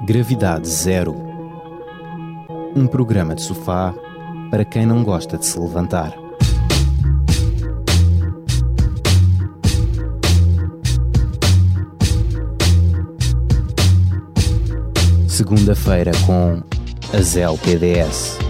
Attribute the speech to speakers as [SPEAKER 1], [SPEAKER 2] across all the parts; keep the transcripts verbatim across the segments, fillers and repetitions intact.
[SPEAKER 1] Gravidade Zero. Um programa de sofá para quem não gosta de se levantar. Segunda-feira com Azel P D S.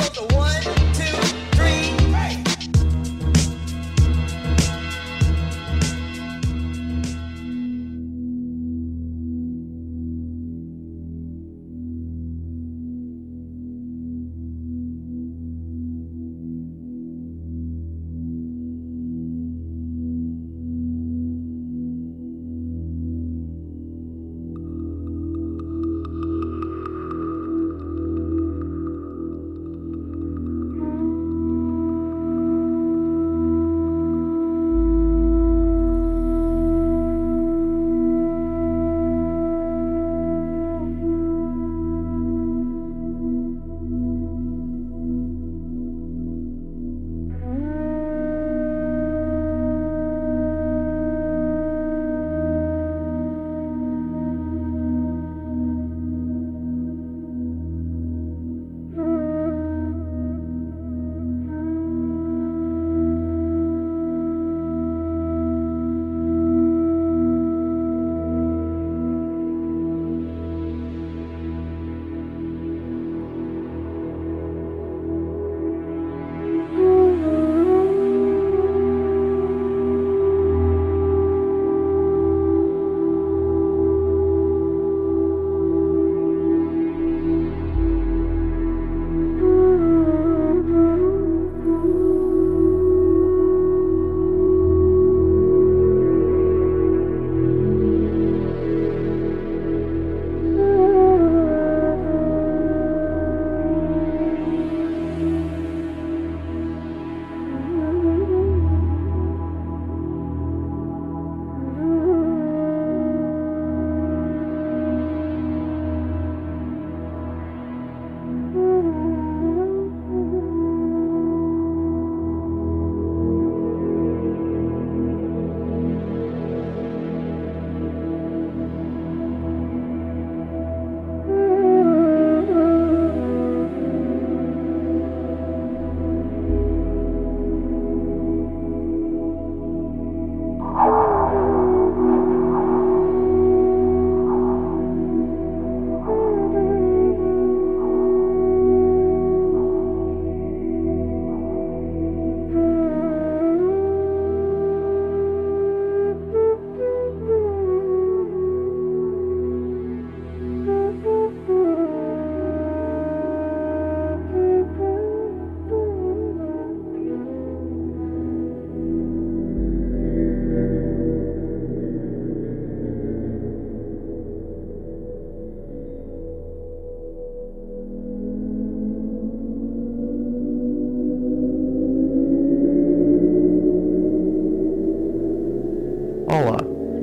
[SPEAKER 2] Olá,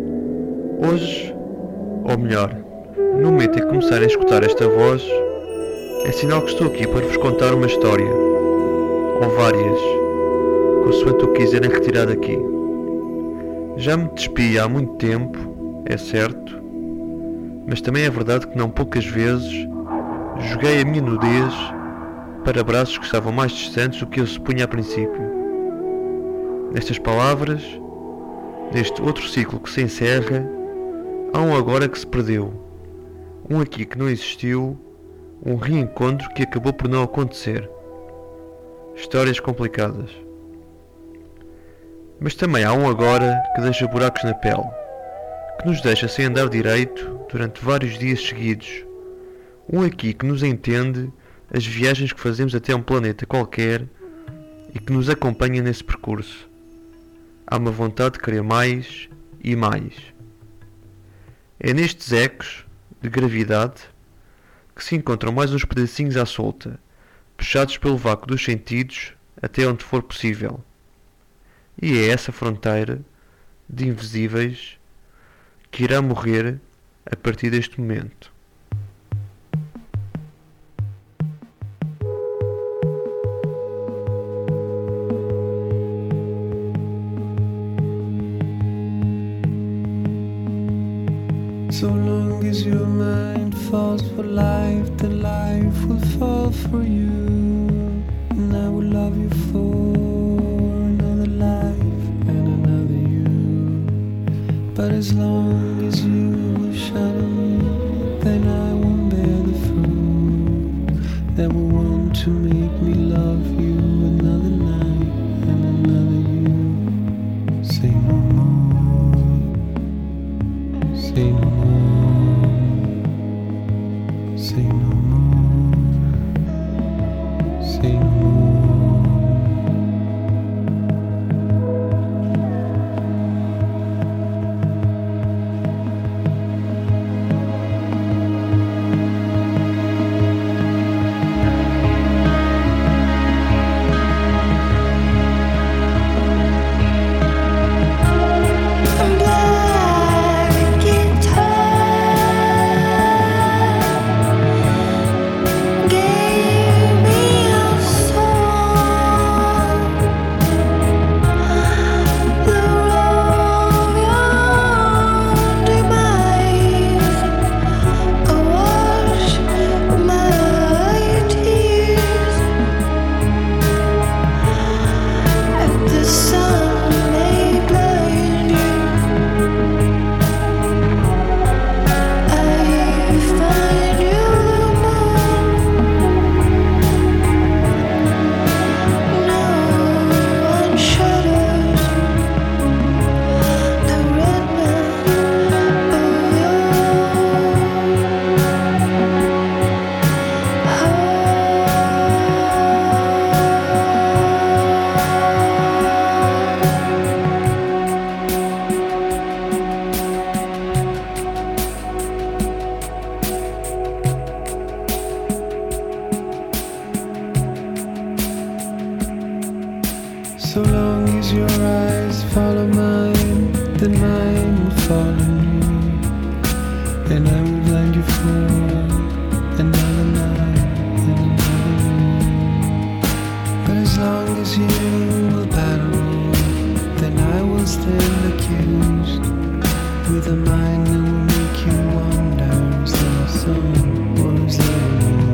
[SPEAKER 2] hoje, ou melhor, no momento em que começarem a escutar esta voz, é sinal que estou aqui para vos contar uma história, ou várias, consoante o que quiserem retirar daqui. Já me despi há muito tempo, é certo, mas também é verdade que não poucas vezes joguei a minha nudez para braços que estavam mais distantes do que eu supunha a princípio. Nestas palavras, neste outro ciclo que se encerra, há um agora que se perdeu, um aqui que não existiu, um reencontro que acabou por não acontecer. Histórias complicadas. Mas também há um agora que deixa buracos na pele, que nos deixa sem andar direito durante vários dias seguidos, um aqui que nos entende as viagens que fazemos até um planeta qualquer e que nos acompanha nesse percurso. Há uma vontade de querer mais e mais. É nestes ecos de gravidade que se encontram mais uns pedacinhos à solta, puxados pelo vácuo dos sentidos até onde for possível. E é essa fronteira de invisíveis que irá morrer a partir deste momento.
[SPEAKER 3] So long as your mind falls for life, then life will fall for you. And I will love you for another life and another you. But as long as you will shadow me, then I won't bear the fruit that will want to make me love you another night and another you. Say no more, say no more, say no more, say no more. So long as your eyes follow mine, then mine will follow you. And I will blind you for another night and another you. But as long as you will battle, then I will stand accused with a mind that will make you wonder, is there a sun or is there a moon?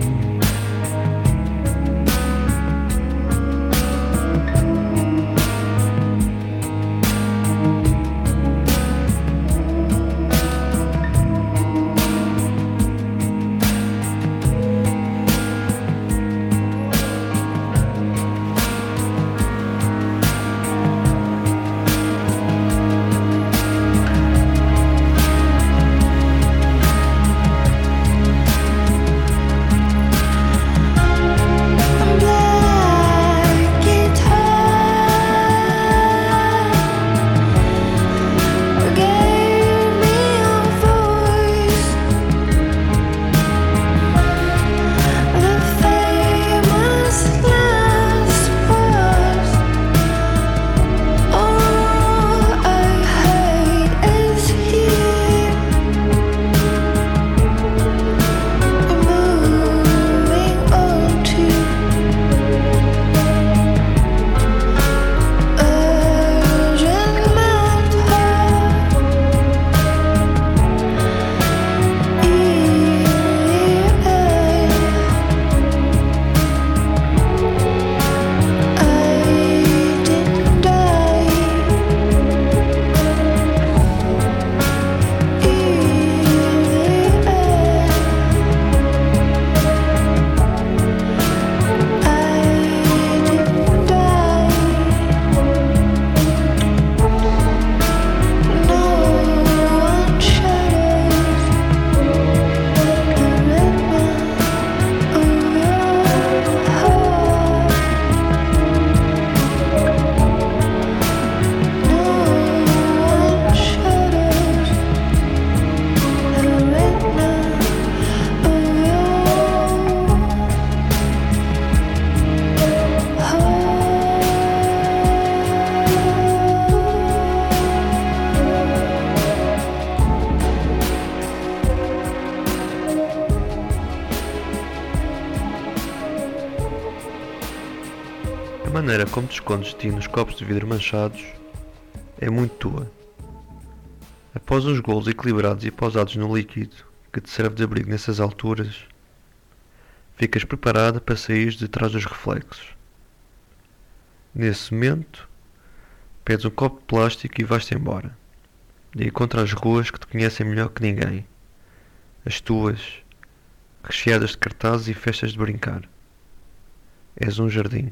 [SPEAKER 2] A maneira como te escondes de ti nos copos de vidro manchados é muito tua. Após uns golos equilibrados e pousados no líquido que te serve de abrigo nessas alturas, ficas preparada para sair de trás dos reflexos. Nesse momento, pedes um copo de plástico e vais-te embora. E encontras as ruas que te conhecem melhor que ninguém. As tuas, recheadas de cartazes e festas de brincar. És um jardim.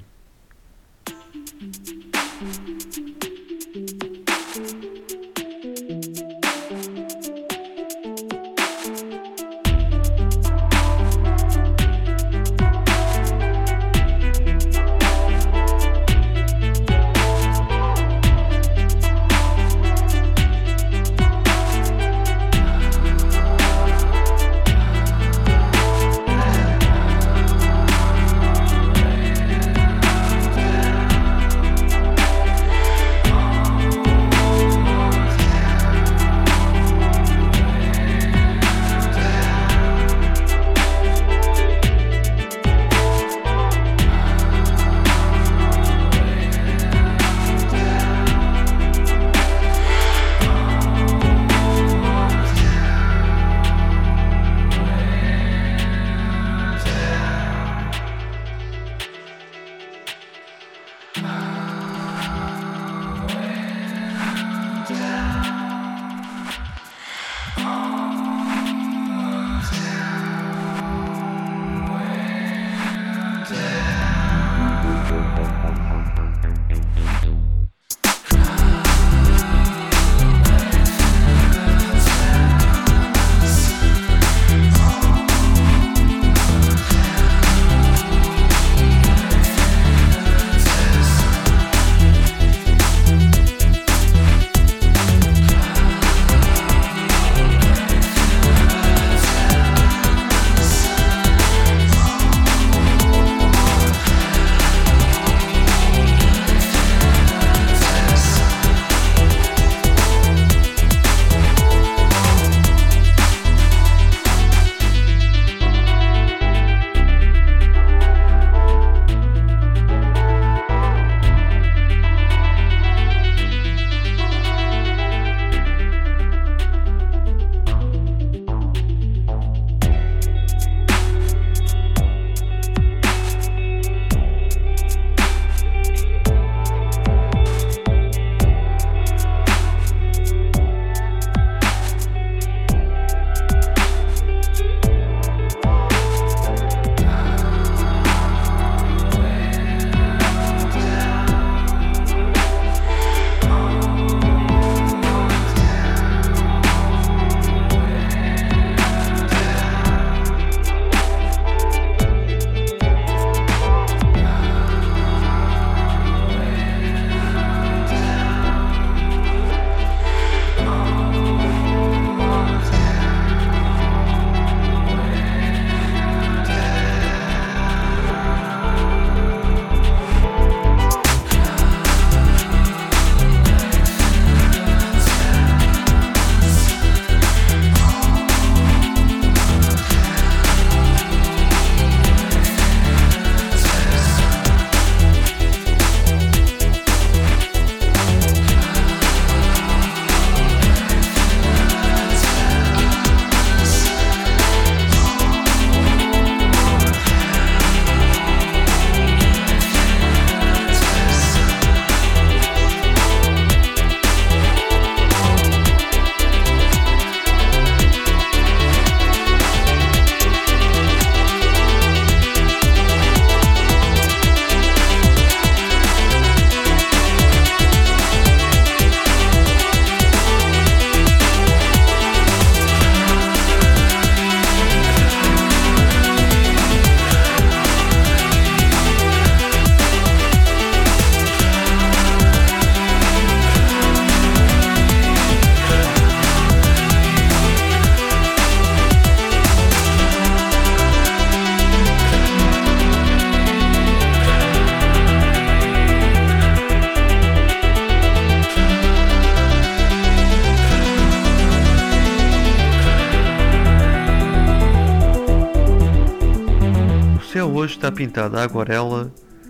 [SPEAKER 2] céu hoje está pintado à aguarela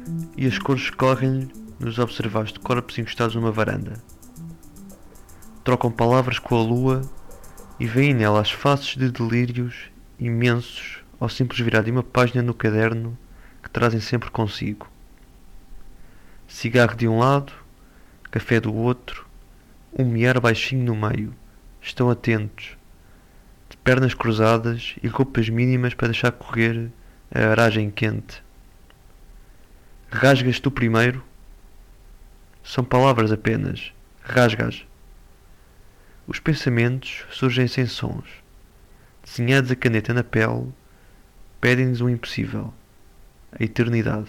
[SPEAKER 2] e as cores correm-lhe nos observares de corpos encostados numa varanda. trocam palavras com a lua e veem nela as faces de delírios imensos ao simples virar de uma página no caderno que trazem sempre consigo. Cigarro de um lado, café do outro, um miar baixinho no meio. Estão atentos, de pernas cruzadas e roupas mínimas para deixar correr a aragem quente. Rasgas tu primeiro? São palavras apenas. Rasgas. Os pensamentos surgem sem sons. Desenhados a caneta na pele, pedem-nos o impossível. A eternidade.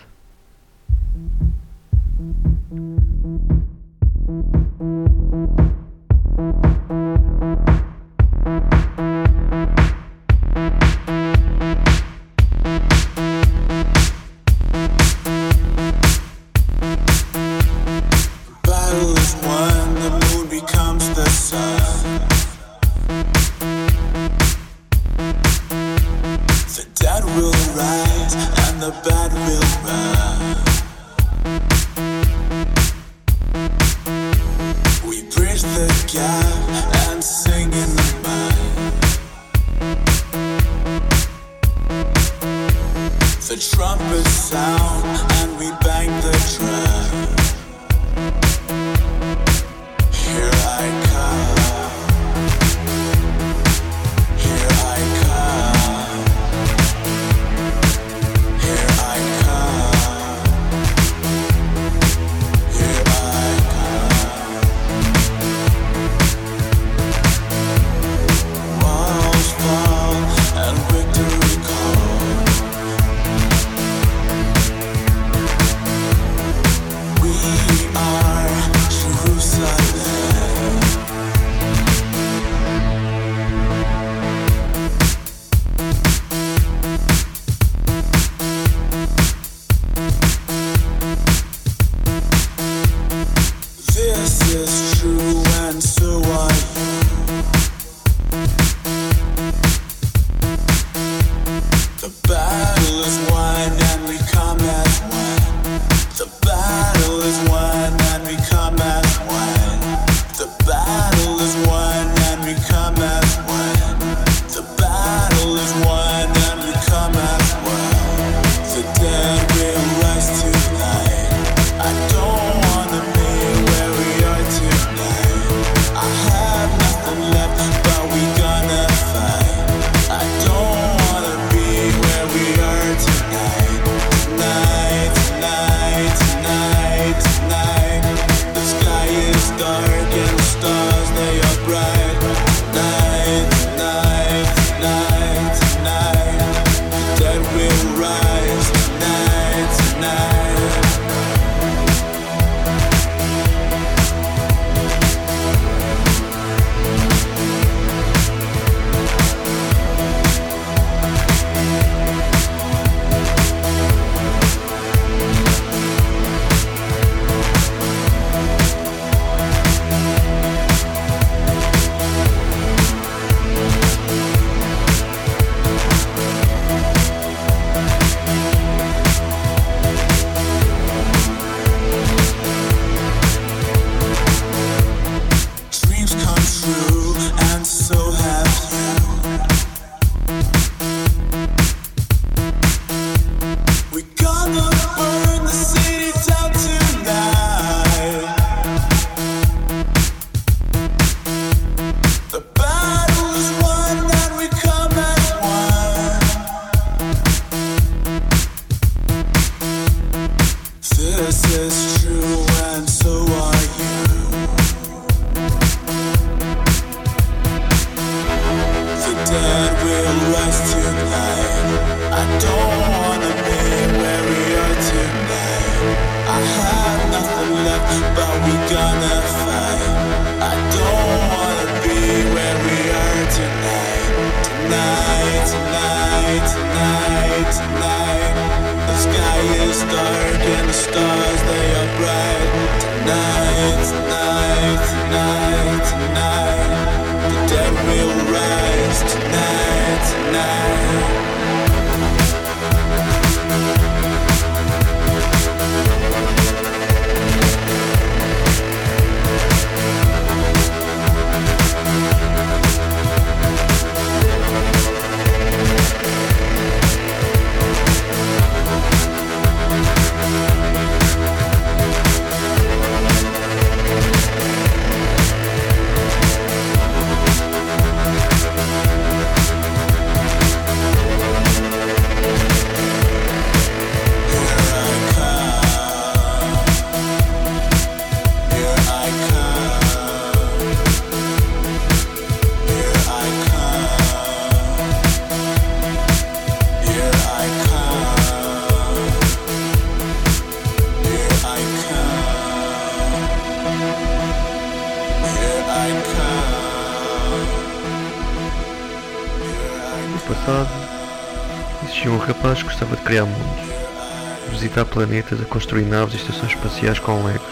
[SPEAKER 2] passado, existia um rapaz que gostava de criar mundos, visitar planetas, a construir naves e estações espaciais com legos.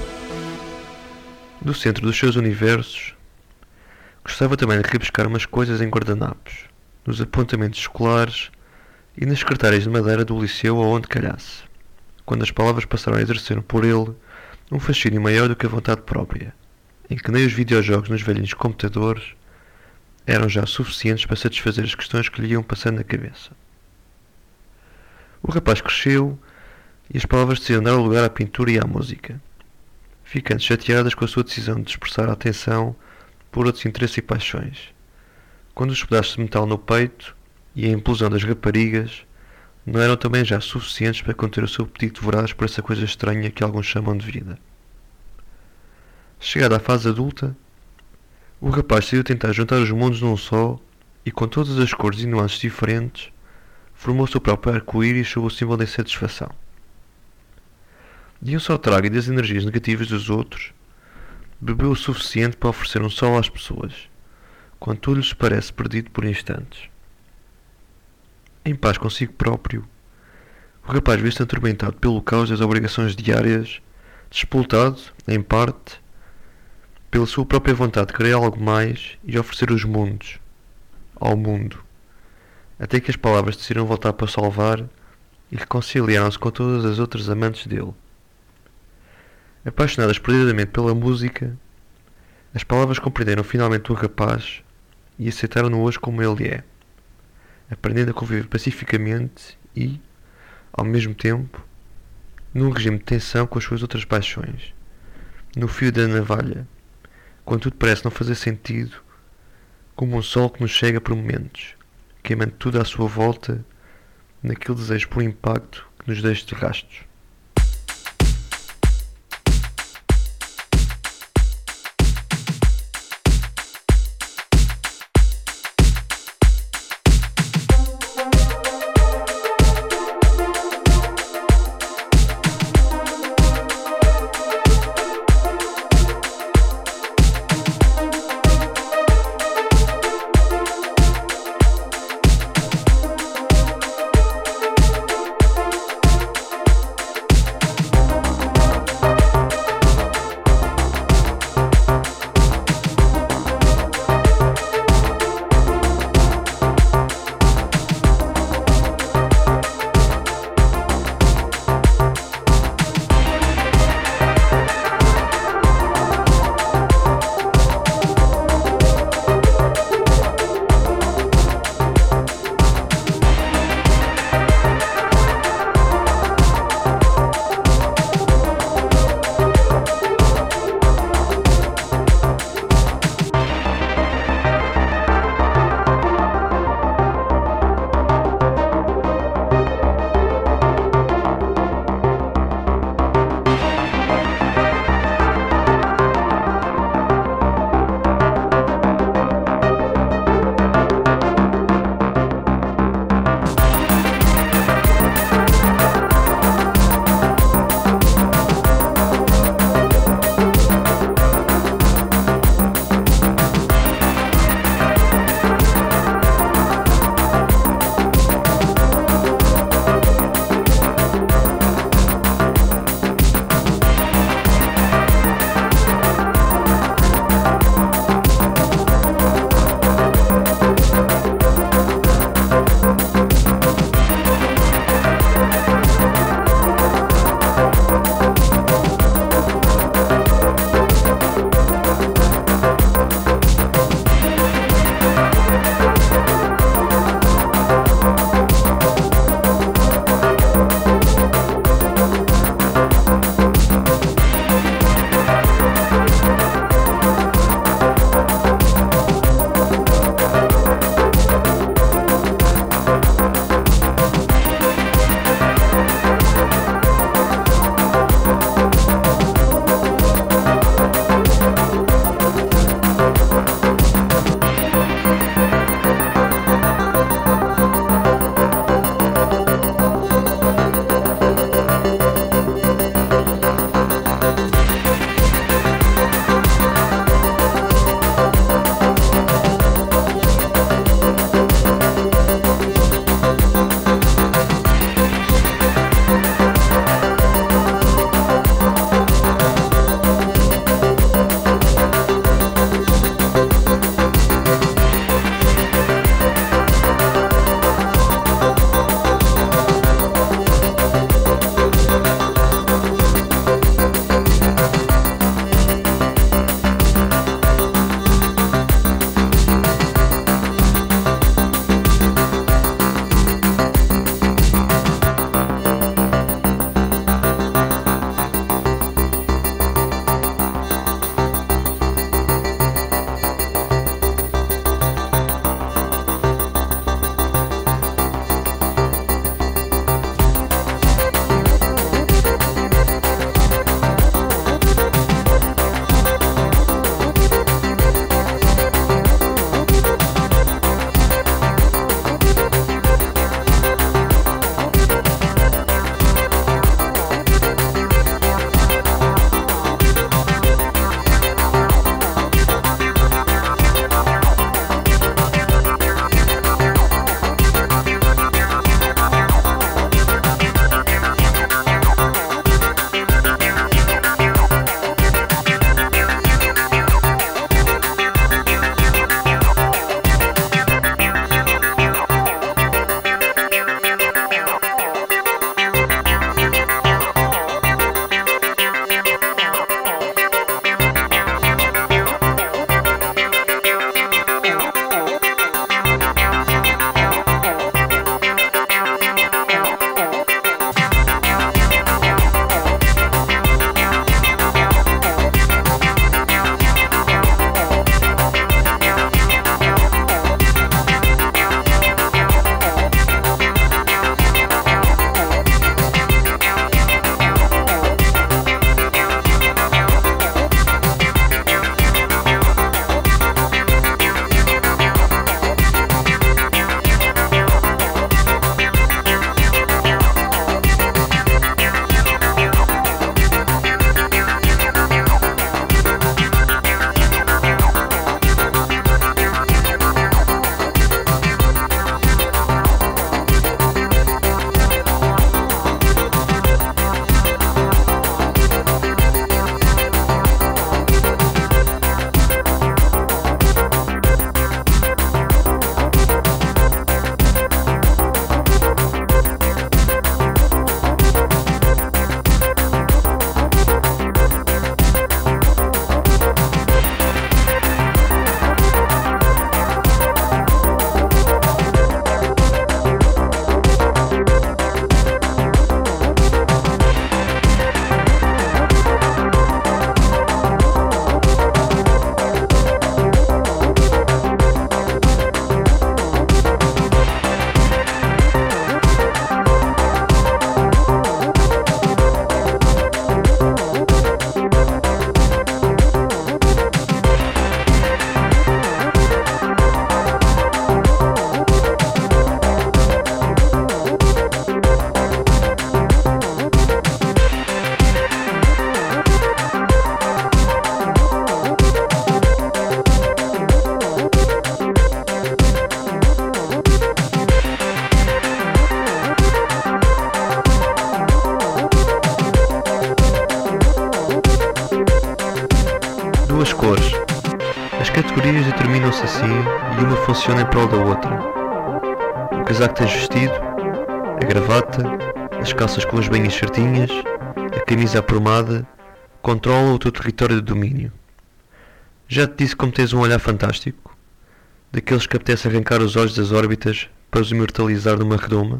[SPEAKER 2] Do centro dos seus universos, gostava também de rebuscar umas coisas em guardanapos, nos apontamentos escolares e nas secretárias de madeira do liceu ou onde calhasse, quando as palavras passaram a exercer por ele um fascínio maior do que a vontade própria, em que nem os videojogos nos velhinhos computadores eram já suficientes para satisfazer as questões que lhe iam passando na cabeça. O rapaz cresceu e as palavras decidiram dar lugar à pintura e à música, ficando chateadas com a sua decisão de expressar a atenção por outros interesses e paixões, quando os pedaços de metal no peito e a implosão das raparigas não eram também já suficientes para conter o seu apetite voraz por essa coisa estranha que alguns chamam de vida. Chegada à fase adulta, o rapaz decidiu tentar juntar os mundos num só e, com todas as cores e nuances diferentes, formou o seu próprio arco-íris sob o símbolo da insatisfação. De um só trago e das energias negativas dos outros, bebeu o suficiente para oferecer um sol às pessoas, quando tudo lhes parece perdido por instantes. Em paz consigo próprio, o rapaz viu-se atormentado pelo caos das obrigações diárias, despoltado, em parte, pela sua própria vontade de querer algo mais e oferecer os mundos ao mundo, até que as palavras decidiram voltar para o salvar e reconciliaram-se com todas as outras amantes dele. Apaixonadas perdidamente pela música, as palavras compreenderam finalmente o rapaz e aceitaram-no hoje como ele é, aprendendo a conviver pacificamente e, ao mesmo tempo, num regime de tensão com as suas outras paixões, no fio da navalha, quando tudo parece não fazer sentido, como um sol que nos chega por momentos, queimando tudo à sua volta, naquele desejo por impacto que nos deixa de rastros. terminam-se assim e uma funciona em prol da outra. O casaco tens vestido, a gravata, as calças com as banhas certinhas, a camisa aprumada, controla o teu território de domínio. Já te disse como tens um olhar fantástico, daqueles que apetece arrancar os olhos das órbitas para os imortalizar numa redoma.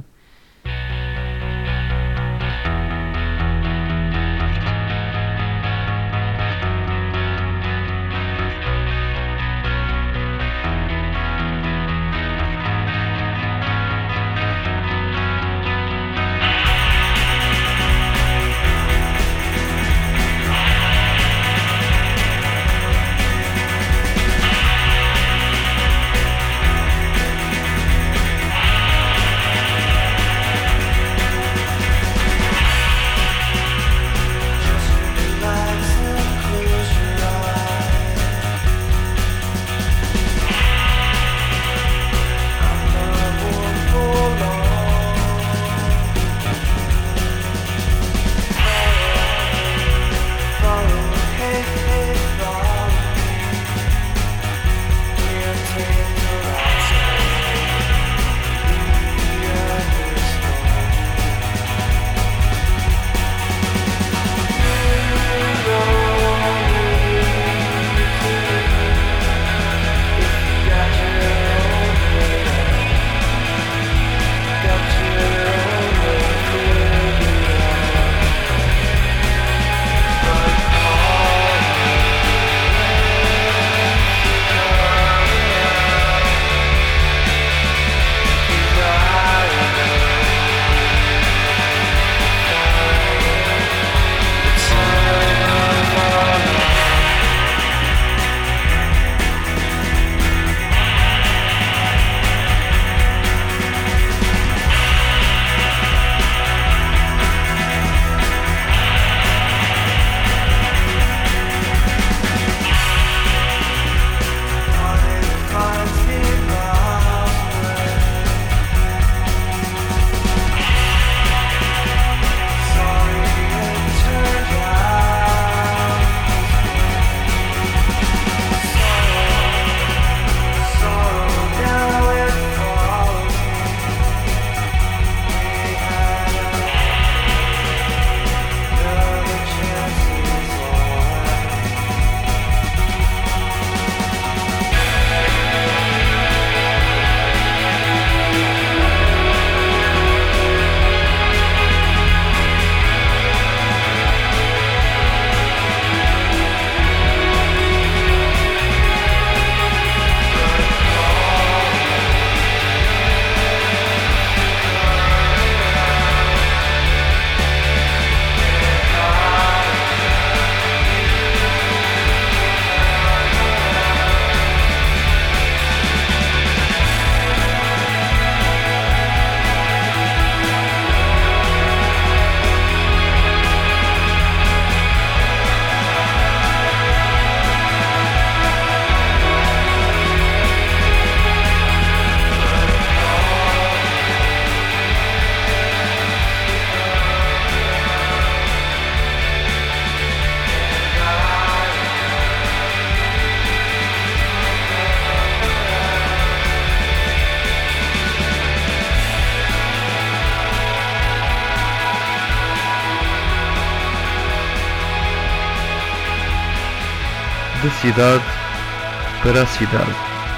[SPEAKER 2] Da cidade para a cidade.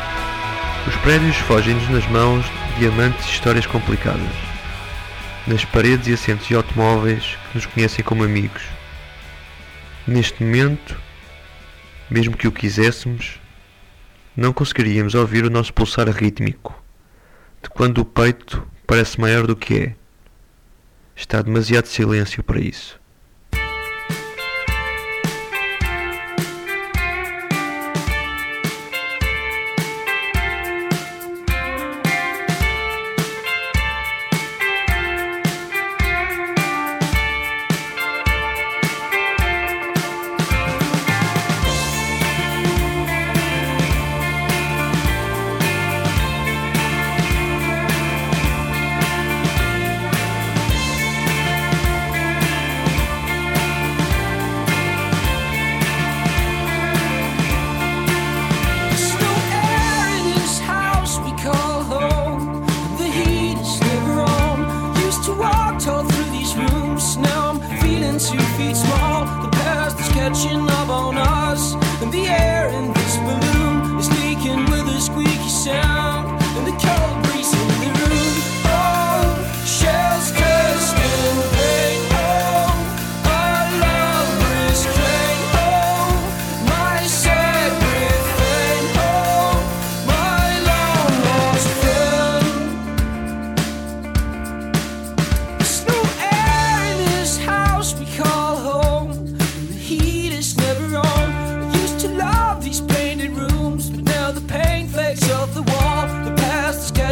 [SPEAKER 2] Os prédios fogem-nos nas mãos de diamantes e histórias complicadas. Nas paredes e assentos de automóveis que nos conhecem como amigos. Neste momento, mesmo que o quiséssemos, não conseguiríamos ouvir o nosso pulsar rítmico, de quando o peito parece maior do que é. Está demasiado silêncio para isso.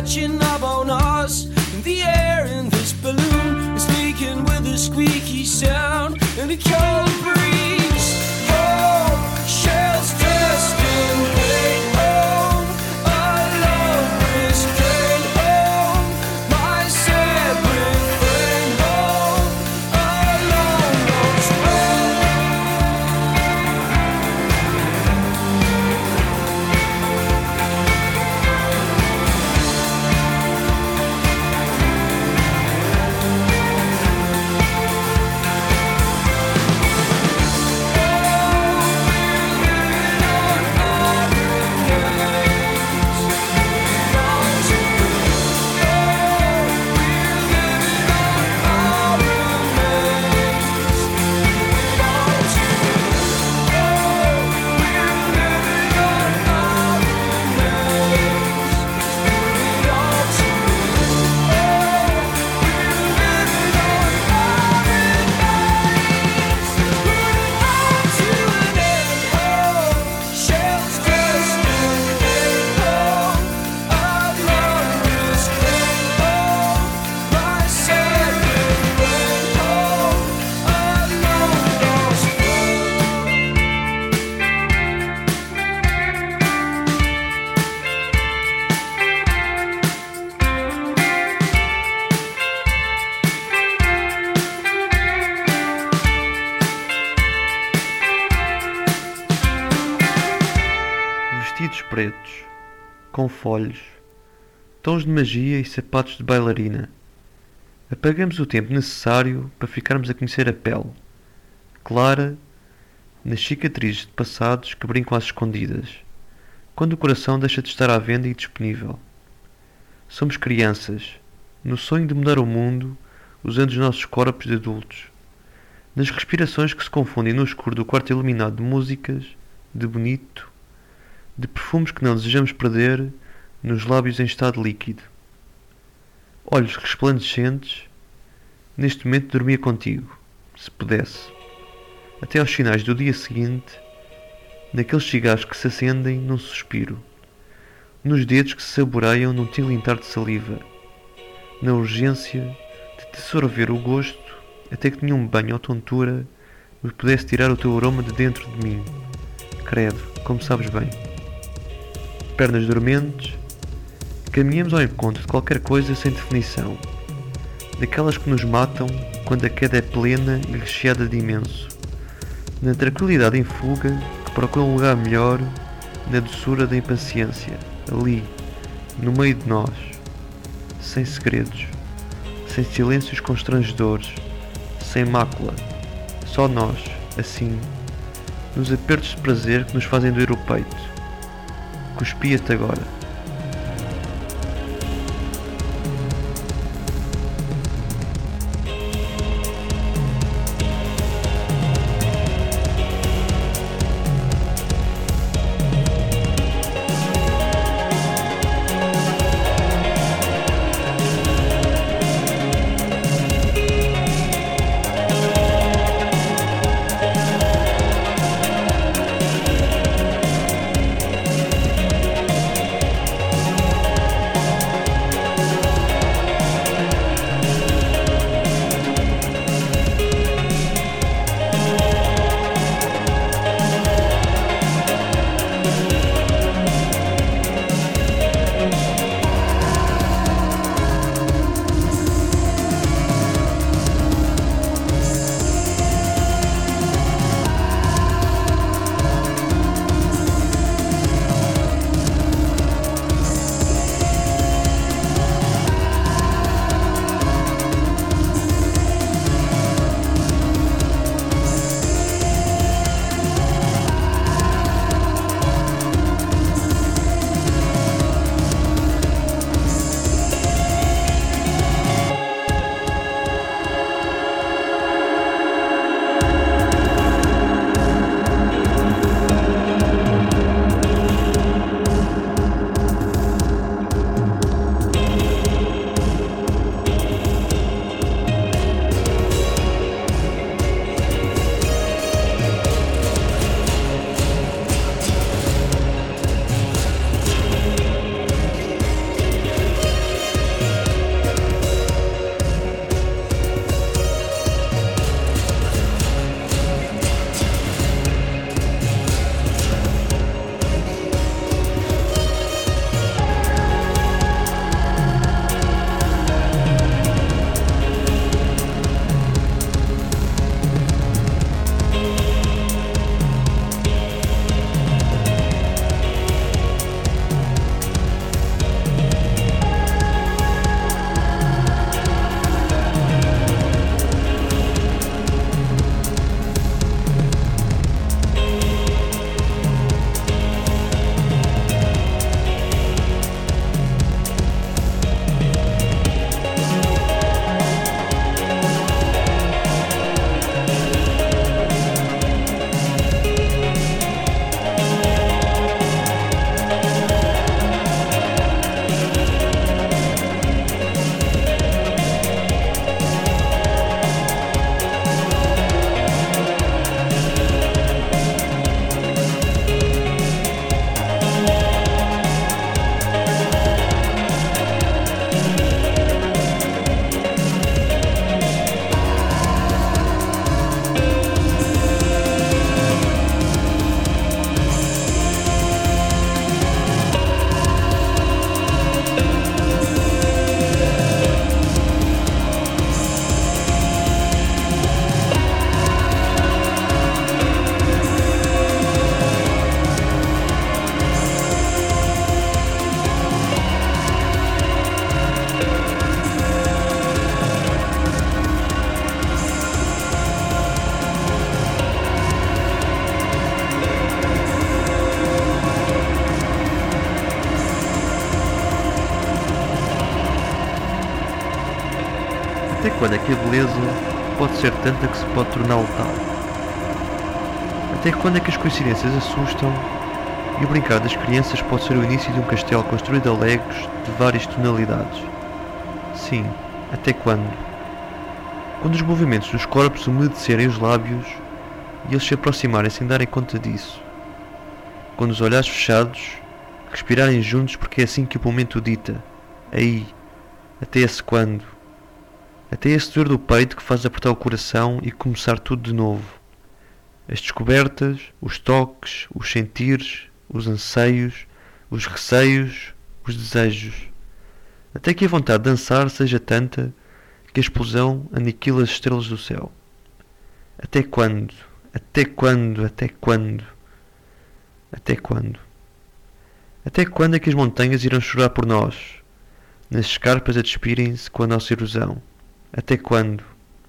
[SPEAKER 3] catching up on us. And the air in this balloon is leaking with a squeaky sound and a cold breeze. Oh, shells testing, hey, oh, our love is straight home. My separate friend, home, our long lost friend.
[SPEAKER 2] Vestidos pretos, com folhos, tons de magia e sapatos de bailarina. Apagamos o tempo necessário para ficarmos a conhecer a pele, clara, nas cicatrizes de passados que brincam às escondidas, quando o coração deixa de estar à venda e disponível. Somos crianças, no sonho de mudar o mundo, usando os nossos corpos de adultos, nas respirações que se confundem no escuro do quarto iluminado de músicas, de bonito, de perfumes que não desejamos perder, nos lábios em estado líquido. Olhos resplandecentes, neste momento dormia contigo, se pudesse, até aos finais do dia seguinte, naqueles cigarros que se acendem num suspiro, nos dedos que se saboreiam num tilintar de saliva, na urgência de te sorver o gosto até que nenhum banho ou tontura me pudesse tirar o teu aroma de dentro de mim. Credo, como sabes bem. Pernas dormentes, caminhamos ao encontro de qualquer coisa sem definição, daquelas que nos matam quando a queda é plena e recheada de imenso, na tranquilidade em fuga que procura um lugar melhor, na doçura da impaciência, ali, no meio de nós, sem segredos, sem silêncios constrangedores, sem mácula, só nós, assim, nos apertos de prazer que nos fazem doer o peito. Cuspia-te agora. Até quando é que a beleza pode ser tanta que se pode tornar letal? Até quando é que as coincidências assustam e o brincar das crianças pode ser o início de um castelo construído a legos de várias tonalidades? Sim, até quando? Quando os movimentos dos corpos umedecerem os lábios e eles se aproximarem sem darem conta disso. Quando os olhares fechados respirarem juntos porque é assim que o momento dita. Aí, até esse quando? Até esse dor do peito que faz apertar o coração e começar tudo de novo. As descobertas, os toques, os sentires, os anseios, os receios, os desejos. Até que a vontade de dançar seja tanta que a explosão aniquila as estrelas do céu. Até quando? Até quando? Até quando? Até quando? Até quando é que as montanhas irão chorar por nós, nas escarpas a despirem-se com a nossa erosão? Até quando?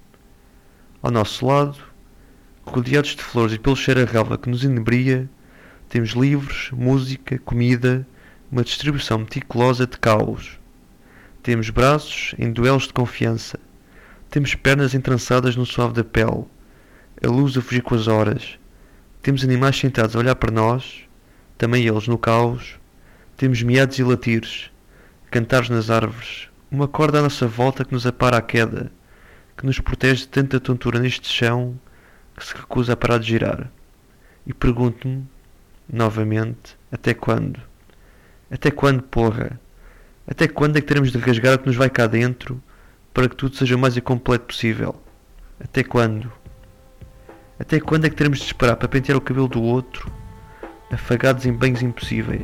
[SPEAKER 2] Ao nosso lado, rodeados de flores e pelo cheiro a relva que nos inebria, temos livros, música, comida, uma distribuição meticulosa de caos. Temos braços em duelos de confiança. Temos pernas entrançadas no suave da pele, a luz a fugir com as horas. Temos animais sentados a olhar para nós, também eles no caos. Temos miados e latires, cantares nas árvores, uma corda à nossa volta que nos apara à queda, que nos protege de tanta tontura neste chão que se recusa a parar de girar. E pergunto-me, novamente, até quando? Até quando, porra? Até quando é que teremos de rasgar o que nos vai cá dentro para que tudo seja o mais incompleto possível? Até quando? Até quando é que teremos de esperar para pentear o cabelo do outro, afagados em banhos impossíveis?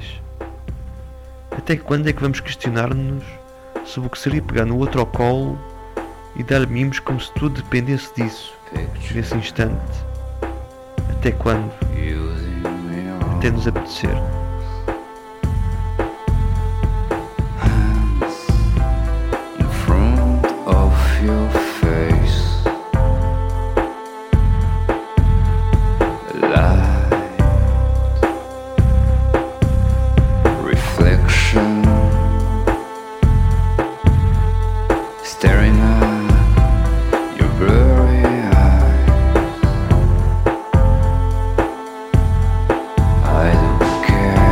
[SPEAKER 2] Até quando é que vamos questionar-nos sobre o que seria pegar no outro ao colo e dar mimos como se tudo dependesse disso, nesse instante? Até quando? Até nos apetecer.
[SPEAKER 3] Your face, light, reflection, staring at your blurry eyes. I don't care.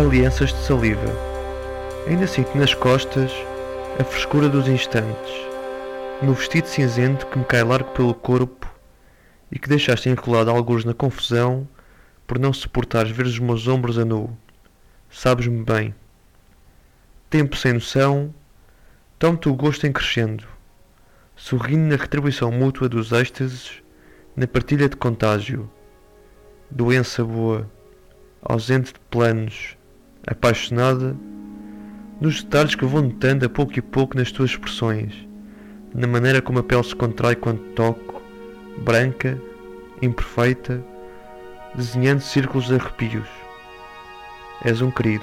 [SPEAKER 2] alianças de saliva. Ainda sinto nas costas a frescura dos instantes, no vestido cinzento que me cai largo pelo corpo e que deixaste enrolado algures na confusão por não suportares ver os meus ombros a nu. Sabes-me bem. Tempo sem noção, tomo-te o gosto em crescendo, sorrindo na retribuição mútua dos êxtases, na partilha de contágio. Doença boa, ausente de planos, apaixonada, nos detalhes que vou notando a pouco e pouco nas tuas expressões, na maneira como a pele se contrai quando toco, branca, imperfeita, desenhando círculos de arrepios. És um querido.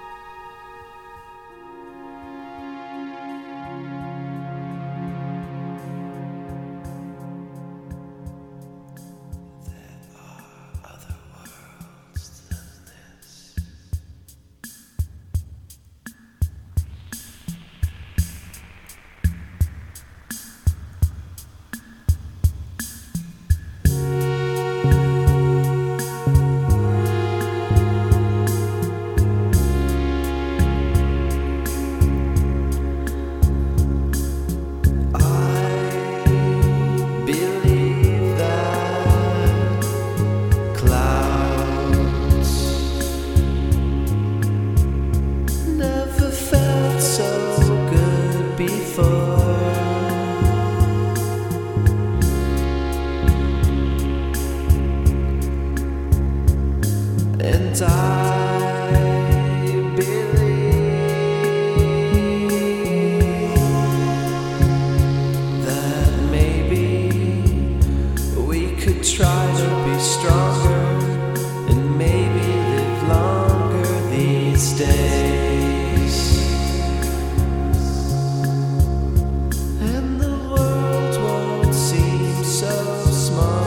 [SPEAKER 3] And I believe that maybe we could try to be stronger and maybe live longer these days. And the world won't seem so small.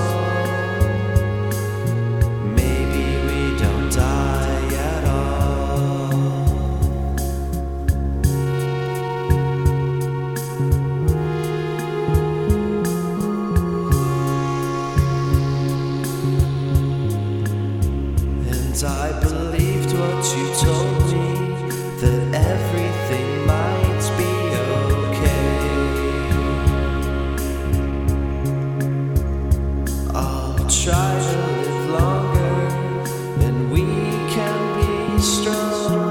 [SPEAKER 3] I believed what you told me, that everything might be okay. I'll try to live longer and we can be stronger.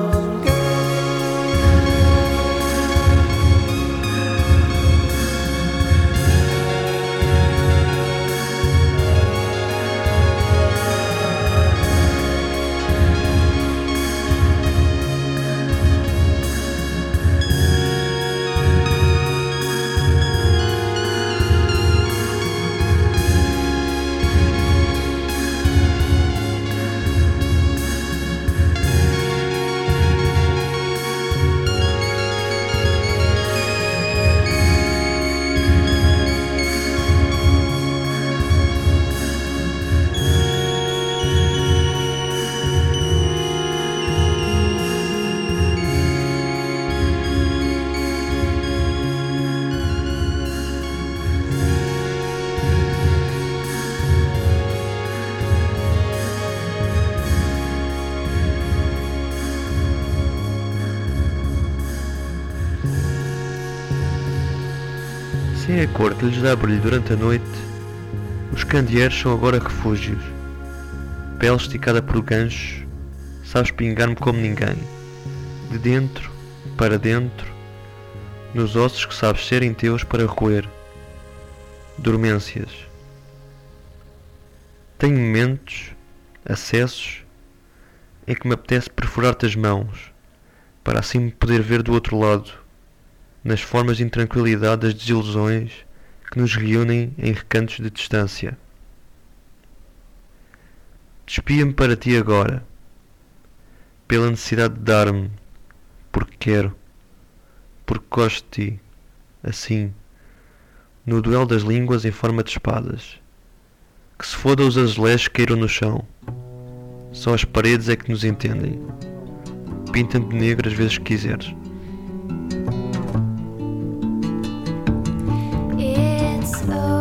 [SPEAKER 2] Sem a cor que lhes dá brilho durante a noite, os candeeiros são agora refúgios. Pele esticada por ganchos, sabes pingar-me como ninguém, de dentro para dentro, nos ossos que sabes serem teus para roer. Dormências. Tenho momentos, acessos, em que me apetece perfurar-te as mãos, para assim me poder ver do outro lado, nas formas de intranquilidade das desilusões que nos reúnem em recantos de distância. Despia-me para ti agora, pela necessidade de dar-me, porque quero, porque gosto de ti, assim, no duelo das línguas em forma de espadas. Que se foda os azulejos que caíram no chão, só as paredes é que nos entendem. Pinta-me de negro as vezes que quiseres.
[SPEAKER 4] It's